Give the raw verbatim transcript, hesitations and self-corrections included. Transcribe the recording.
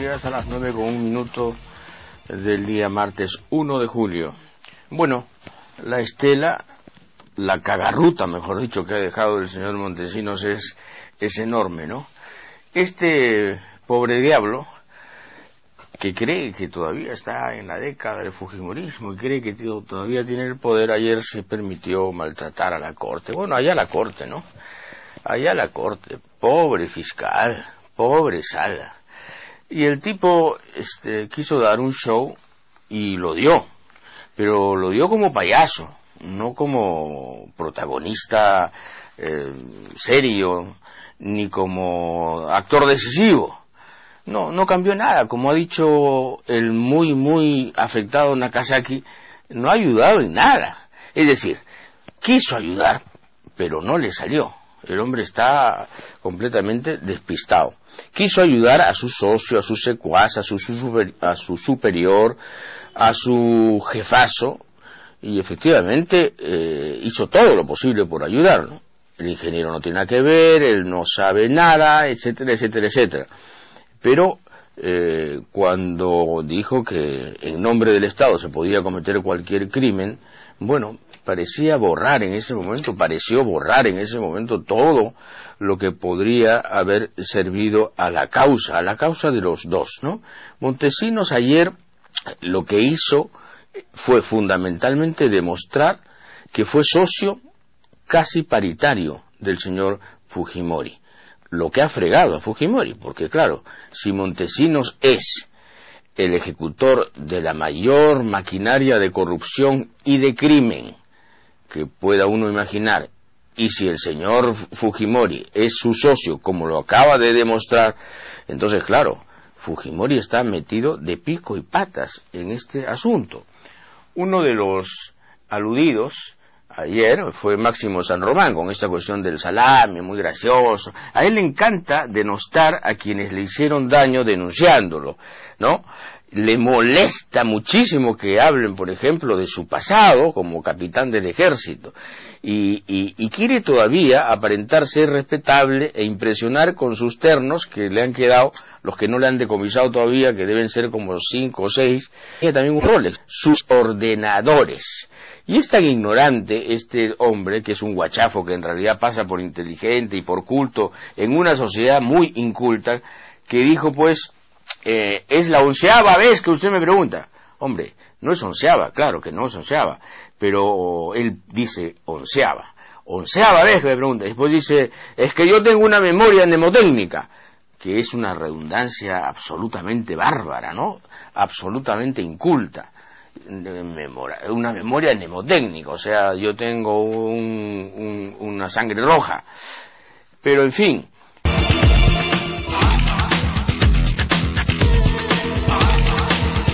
días, a las nueve con un minuto del día martes uno de julio. Bueno, la estela, la cagarruta, mejor dicho, que ha dejado el señor Montesinos es, es enorme, ¿no? Este pobre diablo, que cree que todavía está en la década del fujimorismo y cree que tío, todavía tiene el poder, ayer se permitió maltratar a la corte. Bueno, allá la corte, ¿no? Allá la corte, pobre fiscal, pobre sala. Y el tipo este, quiso dar un show y lo dio, pero lo dio como payaso, no como protagonista eh, serio, ni como actor decisivo. No, no cambió nada, como ha dicho el muy, muy afectado Nakazaki, no ha ayudado en nada. Es decir, quiso ayudar, pero no le salió. El hombre está completamente despistado. Quiso ayudar a su socio, a su secuaz, a su, super, a su superior, a su jefazo, y efectivamente eh, hizo todo lo posible por ayudarlo. El ingeniero no tiene nada que ver, él no sabe nada, etcétera, etcétera, etcétera. Pero eh, cuando dijo que en nombre del Estado se podía cometer cualquier crimen, bueno, parecía borrar en ese momento, pareció borrar en ese momento todo lo que podría haber servido a la causa, a la causa de los dos, ¿no? Montesinos ayer lo que hizo fue fundamentalmente demostrar que fue socio casi paritario del señor Fujimori, lo que ha fregado a Fujimori, porque claro, si Montesinos es el ejecutor de la mayor maquinaria de corrupción y de crimen que pueda uno imaginar, y si el señor Fujimori es su socio, como lo acaba de demostrar, entonces claro, Fujimori está metido de pico y patas en este asunto. Uno de los aludidos ayer fue Máximo San Román, con esta cuestión del salame, muy gracioso. A él le encanta denostar a quienes le hicieron daño denunciándolo, ¿no? Le molesta muchísimo que hablen, por ejemplo, de su pasado como capitán del ejército, y, y, y quiere todavía aparentar ser respetable e impresionar con sus ternos que le han quedado, los que no le han decomisado todavía, que deben ser como cinco o seis, y también un Rolex, sus ordenadores. Y es tan ignorante este hombre, que es un guachafo que en realidad pasa por inteligente y por culto en una sociedad muy inculta, que dijo pues, eh, es la onceava vez que usted me pregunta. Hombre, no es onceava, claro que no es onceava, pero él dice onceava, onceava vez que me pregunta. Después dice, es que yo tengo una memoria mnemotécnica, que es una redundancia absolutamente bárbara, ¿no? Absolutamente inculta. Una memoria mnemotécnica, o sea, yo tengo un, un, una sangre roja. Pero en fin,